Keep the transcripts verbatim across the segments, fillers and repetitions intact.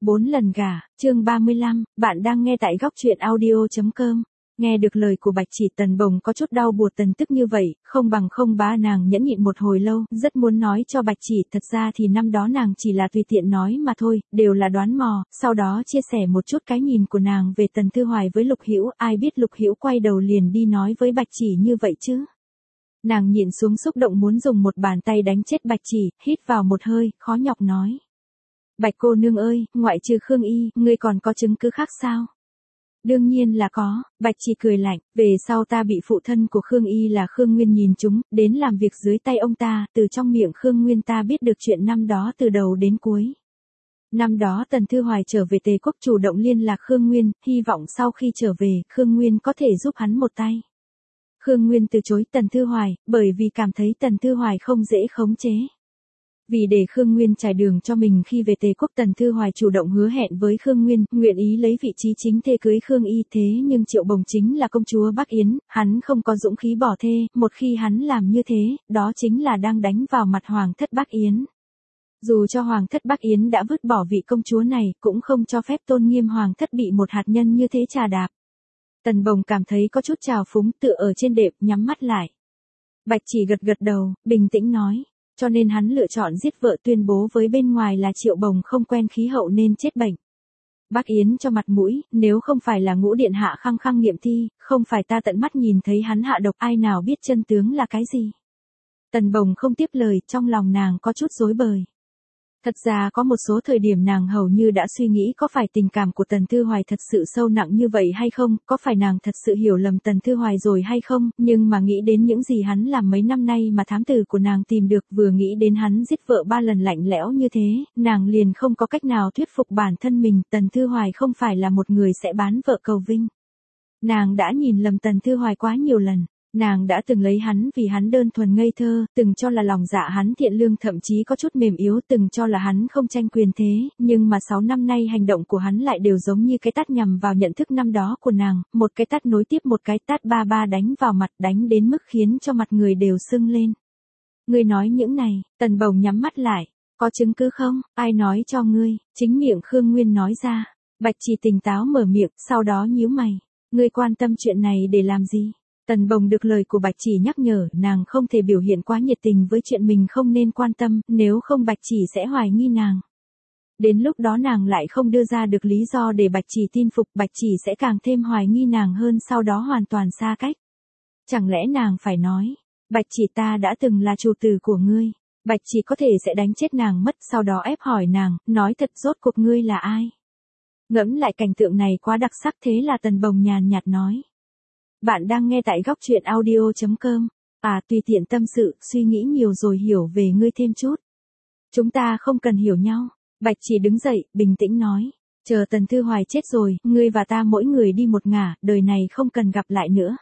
Bốn lần gả, chương ba mươi lăm, bạn đang nghe tại góc truyện audio.com. Nghe được lời của Bạch Chỉ, Tần Bồng có chút đau buồn tần tức như vậy, không bằng không bá nàng nhẫn nhịn một hồi lâu, rất muốn nói cho Bạch Chỉ, thật ra thì năm đó nàng chỉ là tùy tiện nói mà thôi, đều là đoán mò, sau đó chia sẻ một chút cái nhìn của nàng về Tần Thư Hoài với Lục Hữu, ai biết Lục Hữu quay đầu liền đi nói với Bạch Chỉ như vậy chứ. Nàng nhịn xuống xúc động muốn dùng một bàn tay đánh chết Bạch Chỉ, hít vào một hơi, khó nhọc nói. Bạch cô nương ơi, ngoại trừ Khương Y, ngươi còn có chứng cứ khác sao? Đương nhiên là có, Bạch Chỉ cười lạnh, về sau ta bị phụ thân của Khương Y là Khương Nguyên nhìn trúng, đến làm việc dưới tay ông ta, từ trong miệng Khương Nguyên ta biết được chuyện năm đó từ đầu đến cuối. Năm đó Tần Thư Hoài trở về Tề Quốc chủ động liên lạc Khương Nguyên, hy vọng sau khi trở về, Khương Nguyên có thể giúp hắn một tay. Khương Nguyên từ chối Tần Thư Hoài, bởi vì cảm thấy Tần Thư Hoài không dễ khống chế. Vì để Khương Nguyên trải đường cho mình khi về Tề Quốc, Tần Thư Hoài chủ động hứa hẹn với Khương Nguyên, nguyện ý lấy vị trí chính thê cưới Khương Y, thế nhưng Triệu Bồng chính là công chúa Bắc Yến, hắn không có dũng khí bỏ thê, một khi hắn làm như thế, đó chính là đang đánh vào mặt Hoàng thất Bắc Yến. Dù cho Hoàng thất Bắc Yến đã vứt bỏ vị công chúa này, cũng không cho phép tôn nghiêm Hoàng thất bị một hạt nhân như thế trà đạp. Tần Bồng cảm thấy có chút trào phúng, tựa ở trên đệm, nhắm mắt lại. Bạch Chỉ gật gật đầu, bình tĩnh nói. Cho nên hắn lựa chọn giết vợ, tuyên bố với bên ngoài là Triệu Bồng không quen khí hậu nên chết bệnh. Bắc Yến cho mặt mũi, nếu không phải là Ngũ điện hạ khăng khăng nghiệm thi, không phải ta tận mắt nhìn thấy hắn hạ độc, ai nào biết chân tướng là cái gì. Tần Bồng không tiếp lời, trong lòng nàng có chút rối bời. Thật ra có một số thời điểm nàng hầu như đã suy nghĩ có phải tình cảm của Tần Thư Hoài thật sự sâu nặng như vậy hay không, có phải nàng thật sự hiểu lầm Tần Thư Hoài rồi hay không, nhưng mà nghĩ đến những gì hắn làm mấy năm nay mà thám tử của nàng tìm được, vừa nghĩ đến hắn giết vợ ba lần lạnh lẽo như thế, nàng liền không có cách nào thuyết phục bản thân mình, Tần Thư Hoài không phải là một người sẽ bán vợ cầu vinh. Nàng đã nhìn lầm Tần Thư Hoài quá nhiều lần. Nàng đã từng lấy hắn vì hắn đơn thuần ngây thơ, từng cho là lòng dạ hắn thiện lương, thậm chí có chút mềm yếu, từng cho là hắn không tranh quyền thế, nhưng mà sáu năm nay hành động của hắn lại đều giống như cái tát nhằm vào nhận thức năm đó của nàng, một cái tát nối tiếp một cái tát, ba ba đánh vào mặt, đánh đến mức khiến cho mặt người đều sưng lên. Ngươi nói những này, Tần Bồng nhắm mắt lại, có chứng cứ không, ai nói cho ngươi, chính miệng Khương Nguyên nói ra. Bạch Chỉ tỉnh táo mở miệng, sau đó nhíu mày, ngươi quan tâm chuyện này để làm gì? Tần Bồng được lời của Bạch Chỉ nhắc nhở, nàng không thể biểu hiện quá nhiệt tình với chuyện mình không nên quan tâm, nếu không Bạch Chỉ sẽ hoài nghi nàng. Đến lúc đó nàng lại không đưa ra được lý do để Bạch Chỉ tin phục, Bạch Chỉ sẽ càng thêm hoài nghi nàng hơn, sau đó hoàn toàn xa cách. Chẳng lẽ nàng phải nói, Bạch Chỉ ta đã từng là chủ tử của ngươi, Bạch Chỉ có thể sẽ đánh chết nàng mất, sau đó ép hỏi nàng, nói thật rốt cuộc ngươi là ai? Ngẫm lại cảnh tượng này quá đặc sắc, thế là Tần Bồng nhàn nhạt nói. Bạn đang nghe tại góc truyện audio.com. À, tùy tiện tâm sự, suy nghĩ nhiều rồi hiểu về ngươi thêm chút. Chúng ta không cần hiểu nhau. Bạch Chỉ đứng dậy, bình tĩnh nói. Chờ Tần Thư Hoài chết rồi, ngươi và ta mỗi người đi một ngả, đời này không cần gặp lại nữa.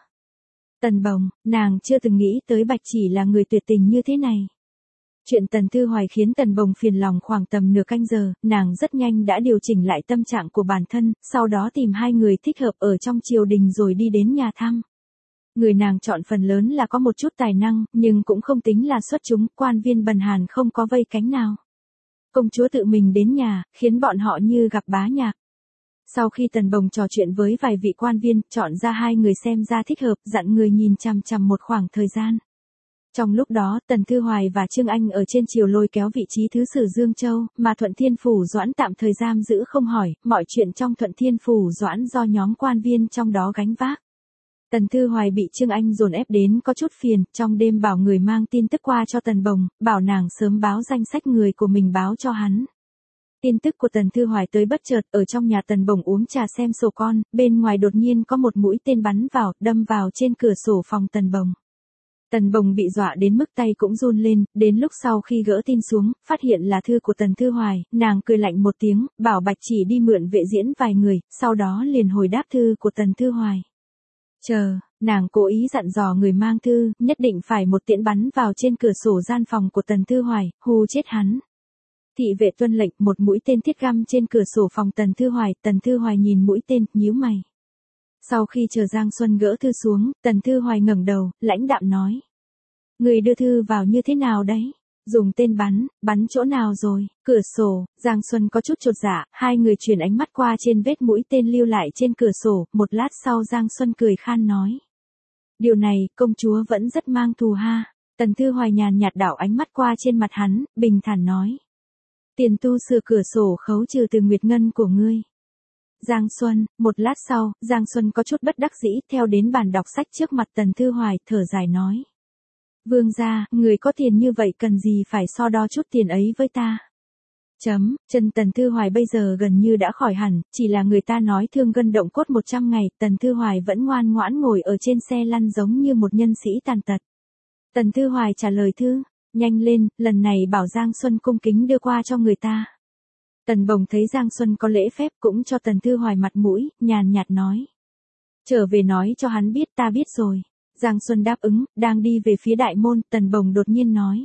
Tần Bồng, nàng chưa từng nghĩ tới Bạch Chỉ là người tuyệt tình như thế này. Chuyện Tần Thư Hoài khiến Tần Bồng phiền lòng khoảng tầm nửa canh giờ, nàng rất nhanh đã điều chỉnh lại tâm trạng của bản thân, sau đó tìm hai người thích hợp ở trong triều đình rồi đi đến nhà thăm. Người nàng chọn phần lớn là có một chút tài năng, nhưng cũng không tính là xuất chúng, quan viên bần hàn không có vây cánh nào. Công chúa tự mình đến nhà, khiến bọn họ như gặp bá nhạc. Sau khi Tần Bồng trò chuyện với vài vị quan viên, chọn ra hai người xem ra thích hợp, dặn người nhìn chằm chằm một khoảng thời gian. Trong lúc đó, Tần Thư Hoài và Trương Anh ở trên triều lôi kéo vị trí thứ sử Dương Châu, mà Thuận Thiên Phủ Doãn tạm thời giam giữ không hỏi, mọi chuyện trong Thuận Thiên Phủ Doãn do nhóm quan viên trong đó gánh vác. Tần Thư Hoài bị Trương Anh dồn ép đến có chút phiền, trong đêm bảo người mang tin tức qua cho Tần Bồng, bảo nàng sớm báo danh sách người của mình báo cho hắn. Tin tức của Tần Thư Hoài tới bất chợt, ở trong nhà Tần Bồng uống trà xem sổ con, bên ngoài đột nhiên có một mũi tên bắn vào, đâm vào trên cửa sổ phòng Tần Bồng. Tần Bồng bị dọa đến mức tay cũng run lên, đến lúc sau khi gỡ tin xuống, phát hiện là thư của Tần Thư Hoài, nàng cười lạnh một tiếng, bảo Bạch Chỉ đi mượn vệ diễn vài người, sau đó liền hồi đáp thư của Tần Thư Hoài. Chờ, nàng cố ý dặn dò người mang thư, nhất định phải một tiễn bắn vào trên cửa sổ gian phòng của Tần Thư Hoài, hù chết hắn. Thị vệ tuân lệnh, một mũi tên thiết găm trên cửa sổ phòng Tần Thư Hoài, Tần Thư Hoài nhìn mũi tên, nhíu mày. Sau khi chờ Giang Xuân gỡ thư xuống, Tần Thư Hoài ngẩng đầu, lãnh đạm nói. Người đưa thư vào như thế nào đấy? Dùng tên bắn, bắn chỗ nào rồi? Cửa sổ. Giang Xuân có chút chột dạ, hai người chuyển ánh mắt qua trên vết mũi tên lưu lại trên cửa sổ, một lát sau Giang Xuân cười khan nói. Điều này, công chúa vẫn rất mang thù ha. Tần Thư Hoài nhàn nhạt đảo ánh mắt qua trên mặt hắn, bình thản nói. Tiền tu sửa cửa sổ khấu trừ từ nguyệt ngân của ngươi. Giang Xuân, một lát sau, Giang Xuân có chút bất đắc dĩ theo đến bàn đọc sách trước mặt Tần Thư Hoài, thở dài nói. Vương gia, người có tiền như vậy cần gì phải so đo chút tiền ấy với ta. Chấm, chân Tần Thư Hoài bây giờ gần như đã khỏi hẳn, chỉ là người ta nói thương gân động cốt một trăm ngày, Tần Thư Hoài vẫn ngoan ngoãn ngồi ở trên xe lăn giống như một nhân sĩ tàn tật. Tần Thư Hoài trả lời thư, nhanh lên, lần này bảo Giang Xuân cung kính đưa qua cho người ta. Tần Bồng thấy Giang Xuân có lễ phép cũng cho Tần Thư Hoài mặt mũi, nhàn nhạt nói. Trở về nói cho hắn biết ta biết rồi. Giang Xuân đáp ứng, đang đi về phía đại môn, Tần Bồng đột nhiên nói.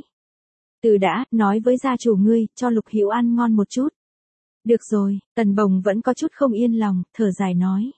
Từ đã, nói với gia chủ ngươi, cho Lục Hữu ăn ngon một chút. Được rồi, Tần Bồng vẫn có chút không yên lòng, thở dài nói.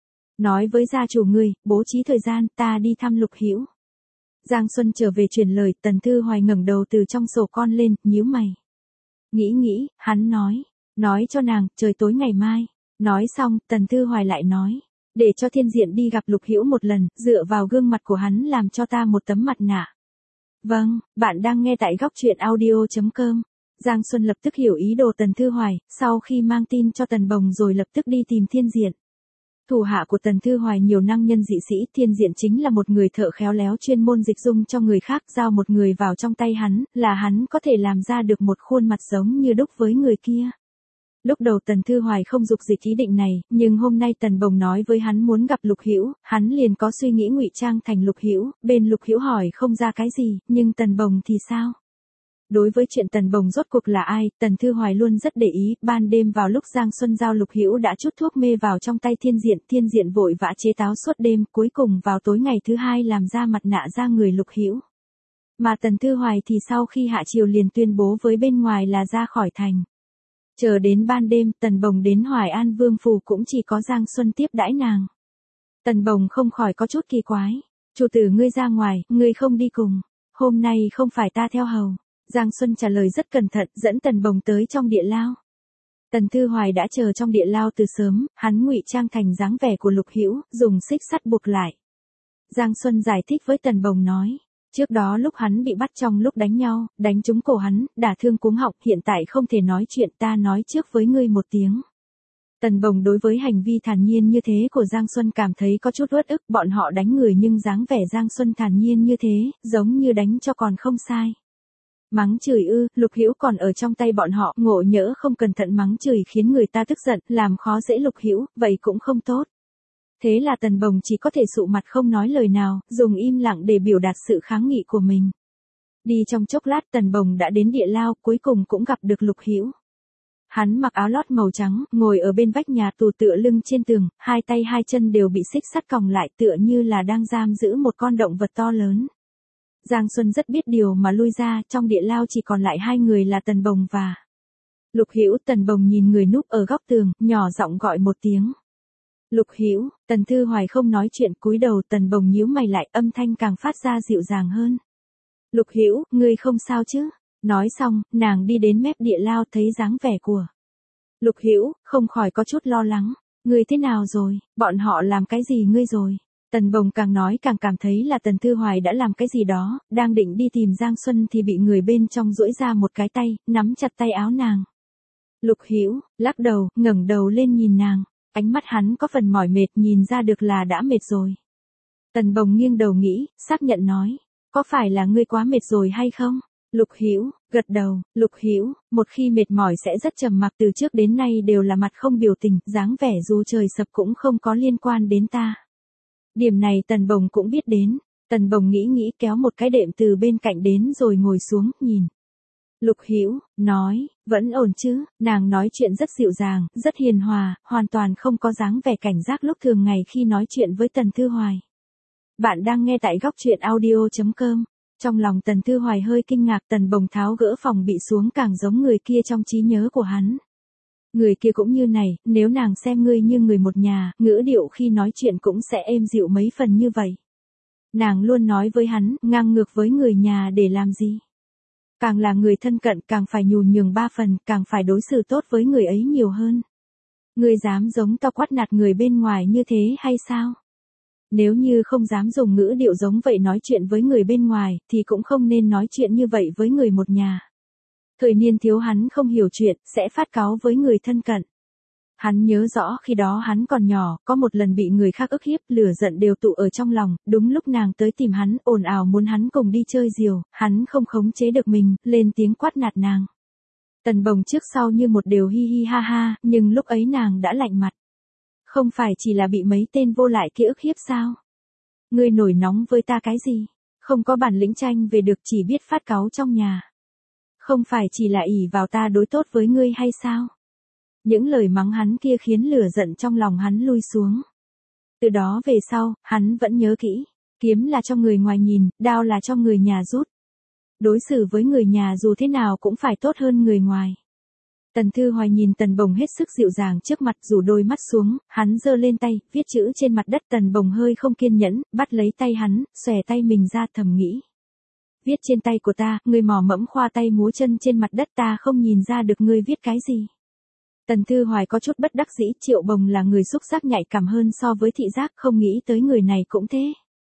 Nói với gia chủ ngươi, bố trí thời gian, ta đi thăm Lục Hữu. Giang Xuân trở về truyền lời, Tần Thư Hoài ngẩng đầu từ trong sổ con lên, nhíu mày. Nghĩ nghĩ, hắn nói. Nói cho nàng, trời tối ngày mai. Nói xong, Tần Thư Hoài lại nói. Để cho Thiên Diện đi gặp Lục Hữu một lần, dựa vào gương mặt của hắn làm cho ta một tấm mặt nạ. Vâng, bạn đang nghe tại góc truyện audio chấm com. Giang Xuân lập tức hiểu ý đồ Tần Thư Hoài, sau khi mang tin cho Tần Bồng rồi lập tức đi tìm Thiên Diện. Thủ hạ của Tần Thư Hoài nhiều năng nhân dị sĩ, Thiên Diện chính là một người thợ khéo léo chuyên môn dịch dung cho người khác, giao một người vào trong tay hắn, là hắn có thể làm ra được một khuôn mặt giống như đúc với người kia. Lúc đầu Tần Thư Hoài không dục dịch ý định này, nhưng hôm nay Tần Bồng nói với hắn muốn gặp Lục Hữu, hắn liền có suy nghĩ ngụy trang thành Lục Hữu, bên Lục Hữu hỏi không ra cái gì, nhưng Tần Bồng thì sao? Đối với chuyện Tần Bồng rốt cuộc là ai, Tần Thư Hoài luôn rất để ý, ban đêm vào lúc Giang Xuân giao Lục Hữu đã chút thuốc mê vào trong tay Thiên Diện, Thiên Diện vội vã chế táo suốt đêm, cuối cùng vào tối ngày thứ hai làm ra mặt nạ ra người Lục Hữu. Mà Tần Thư Hoài thì sau khi hạ triều liền tuyên bố với bên ngoài là ra khỏi thành. Chờ đến ban đêm, Tần Bồng đến Hoài An Vương phủ cũng chỉ có Giang Xuân tiếp đãi nàng. Tần Bồng không khỏi có chút kỳ quái. Chủ tử ngươi ra ngoài, ngươi không đi cùng. Hôm nay không phải ta theo hầu. Giang Xuân trả lời rất cẩn thận, dẫn Tần Bồng tới trong địa lao. Tần Thư Hoài đã chờ trong địa lao từ sớm, hắn ngụy trang thành dáng vẻ của Lục Hữu, dùng xích sắt buộc lại. Giang Xuân giải thích với Tần Bồng nói. Trước đó lúc hắn bị bắt trong lúc đánh nhau, đánh trúng cổ hắn, đả thương cuống họng, hiện tại không thể nói chuyện, ta nói trước với ngươi một tiếng. Tần Bồng đối với hành vi thản nhiên như thế của Giang Xuân cảm thấy có chút uất ức, bọn họ đánh người nhưng dáng vẻ Giang Xuân thản nhiên như thế, giống như đánh cho còn không sai. Mắng chửi ư, Lục Hữu còn ở trong tay bọn họ, ngộ nhỡ không cẩn thận mắng chửi khiến người ta tức giận, làm khó dễ Lục Hữu, vậy cũng không tốt. Thế là Tần Bồng chỉ có thể sụ mặt không nói lời nào, dùng im lặng để biểu đạt sự kháng nghị của mình. Đi trong chốc lát Tần Bồng đã đến địa lao, cuối cùng cũng gặp được Lục Hữu. Hắn mặc áo lót màu trắng, ngồi ở bên vách nhà tù tựa lưng trên tường, hai tay hai chân đều bị xích sắt còng lại tựa như là đang giam giữ một con động vật to lớn. Giang Xuân rất biết điều mà lui ra, trong địa lao chỉ còn lại hai người là Tần Bồng và Lục Hữu. Tần Bồng nhìn người núp ở góc tường, nhỏ giọng gọi một tiếng. Lục Hữu. Tần Thư Hoài không nói chuyện, cúi đầu. Tần Bồng nhíu mày lại, âm thanh càng phát ra dịu dàng hơn. Lục Hữu, ngươi không sao chứ? Nói xong, nàng đi đến mép địa lao thấy dáng vẻ của Lục Hữu, không khỏi có chút lo lắng. Ngươi thế nào rồi? Bọn họ làm cái gì ngươi rồi? Tần Bồng càng nói càng cảm thấy là Tần Thư Hoài đã làm cái gì đó, đang định đi tìm Giang Xuân thì bị người bên trong duỗi ra một cái tay, nắm chặt tay áo nàng. Lục Hữu, lắc đầu, ngẩng đầu lên nhìn nàng. Ánh mắt hắn có phần mỏi mệt, nhìn ra được là đã mệt rồi. Tần Bồng nghiêng đầu nghĩ, xác nhận nói. Có phải là ngươi quá mệt rồi hay không? Lục Hữu, gật đầu. Lục Hữu, một khi mệt mỏi sẽ rất trầm mặc, từ trước đến nay đều là mặt không biểu tình, dáng vẻ dù trời sập cũng không có liên quan đến ta. Điểm này Tần Bồng cũng biết đến. Tần Bồng nghĩ nghĩ kéo một cái đệm từ bên cạnh đến rồi ngồi xuống, nhìn. Lục Hữu, nói, vẫn ổn chứ? Nàng nói chuyện rất dịu dàng, rất hiền hòa, hoàn toàn không có dáng vẻ cảnh giác lúc thường ngày khi nói chuyện với Tần Thư Hoài. Bạn đang nghe tại góc truyện audio chấm com. Trong lòng Tần Thư Hoài hơi kinh ngạc, Tần Bồng tháo gỡ phòng bị xuống càng giống người kia trong trí nhớ của hắn. Người kia cũng như này, nếu nàng xem ngươi như người một nhà, ngữ điệu khi nói chuyện cũng sẽ êm dịu mấy phần như vậy. Nàng luôn nói với hắn, ngang ngược với người nhà để làm gì? Càng là người thân cận càng phải nhường nhường ba phần, càng phải đối xử tốt với người ấy nhiều hơn. Ngươi dám giống to quát nạt người bên ngoài như thế hay sao? Nếu như không dám dùng ngữ điệu giống vậy nói chuyện với người bên ngoài, thì cũng không nên nói chuyện như vậy với người một nhà. Thời niên thiếu hắn không hiểu chuyện, sẽ phát cáu với người thân cận. Hắn nhớ rõ khi đó hắn còn nhỏ, có một lần bị người khác ức hiếp, lửa giận đều tụ ở trong lòng, đúng lúc nàng tới tìm hắn, ồn ào muốn hắn cùng đi chơi diều, hắn không khống chế được mình, lên tiếng quát nạt nàng. Tần Bồng trước sau như một đều hi hi ha ha, nhưng lúc ấy nàng đã lạnh mặt. Không phải chỉ là bị mấy tên vô lại kia ức hiếp sao? Ngươi nổi nóng với ta cái gì? Không có bản lĩnh tranh về được, chỉ biết phát cáu trong nhà. Không phải chỉ là ỷ vào ta đối tốt với ngươi hay sao? Những lời mắng hắn kia khiến lửa giận trong lòng hắn lui xuống. Từ đó về sau, hắn vẫn nhớ kỹ, kiếm là cho người ngoài nhìn, đao là cho người nhà rút. Đối xử với người nhà dù thế nào cũng phải tốt hơn người ngoài. Tần Thư Hoài nhìn Tần Bồng hết sức dịu dàng trước mặt, rủ đôi mắt xuống, hắn giơ lên tay, viết chữ trên mặt đất. Tần Bồng hơi không kiên nhẫn, bắt lấy tay hắn, xòe tay mình ra, thầm nghĩ. Viết trên tay của ta, ngươi mò mẫm khoa tay múa chân trên mặt đất, ta không nhìn ra được ngươi viết cái gì. Tần Thư Hoài có chút bất đắc dĩ, Triệu Bồng là người xúc giác nhạy cảm hơn so với thị giác, không nghĩ tới người này cũng thế.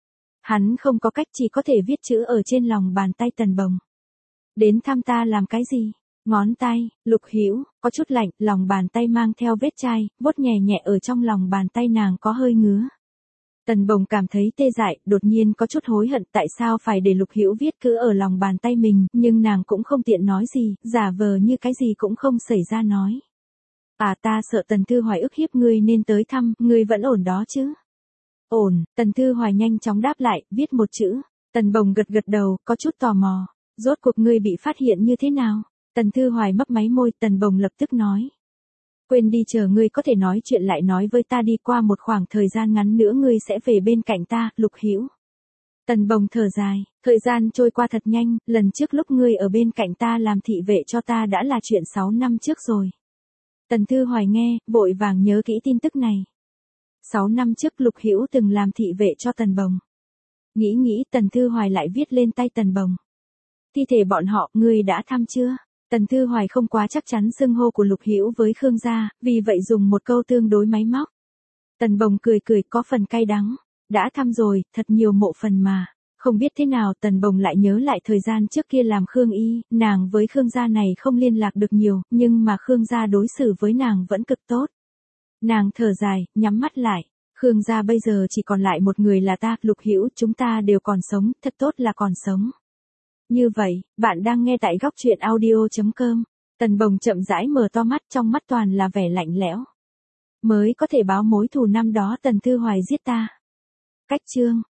Hắn không có cách, chỉ có thể viết chữ ở trên lòng bàn tay Tần Bồng. Đến thăm ta làm cái gì? Ngón tay, Lục Hữu có chút lạnh, lòng bàn tay mang theo vết chai, vuốt nhẹ nhẹ ở trong lòng bàn tay nàng có hơi ngứa. Tần Bồng cảm thấy tê dại, đột nhiên có chút hối hận tại sao phải để Lục Hữu viết cứ ở lòng bàn tay mình, nhưng nàng cũng không tiện nói gì, giả vờ như cái gì cũng không xảy ra nói. À, ta sợ Tần Thư Hoài ức hiếp ngươi nên tới thăm, ngươi vẫn ổn đó chứ? Ổn. Tần Thư Hoài nhanh chóng đáp lại, viết một chữ. Tần Bồng gật gật đầu, có chút tò mò. Rốt cuộc ngươi bị phát hiện như thế nào? Tần Thư Hoài mấp máy môi, Tần Bồng lập tức nói. Quên đi, chờ ngươi có thể nói chuyện lại nói với ta đi, qua một khoảng thời gian ngắn nữa ngươi sẽ về bên cạnh ta, Lục Hữu. Tần Bồng thở dài, thời gian trôi qua thật nhanh, lần trước lúc ngươi ở bên cạnh ta làm thị vệ cho ta đã là chuyện sáu năm trước rồi. Tần Thư Hoài nghe, vội vàng nhớ kỹ tin tức này. sáu năm trước Lục Hữu từng làm thị vệ cho Tần Bồng. Nghĩ nghĩ, Tần Thư Hoài lại viết lên tay Tần Bồng. Thi thể bọn họ, ngươi đã thăm chưa? Tần Thư Hoài không quá chắc chắn xưng hô của Lục Hữu với Khương gia, vì vậy dùng một câu tương đối máy móc. Tần Bồng cười cười, có phần cay đắng. Đã thăm rồi, thật nhiều mộ phần mà. Không biết thế nào Tần Bồng lại nhớ lại thời gian trước kia làm Khương y, nàng với Khương gia này không liên lạc được nhiều, nhưng mà Khương gia đối xử với nàng vẫn cực tốt. Nàng thở dài, nhắm mắt lại. Khương gia bây giờ chỉ còn lại một người là ta, Lục Hữu, chúng ta đều còn sống, thật tốt là còn sống. Như vậy, bạn đang nghe tại góc truyện audio chấm com. Tần Bồng chậm rãi mở to mắt, trong mắt toàn là vẻ lạnh lẽo. Mới có thể báo mối thù năm đó Tần Thư Hoài giết ta. Cách chương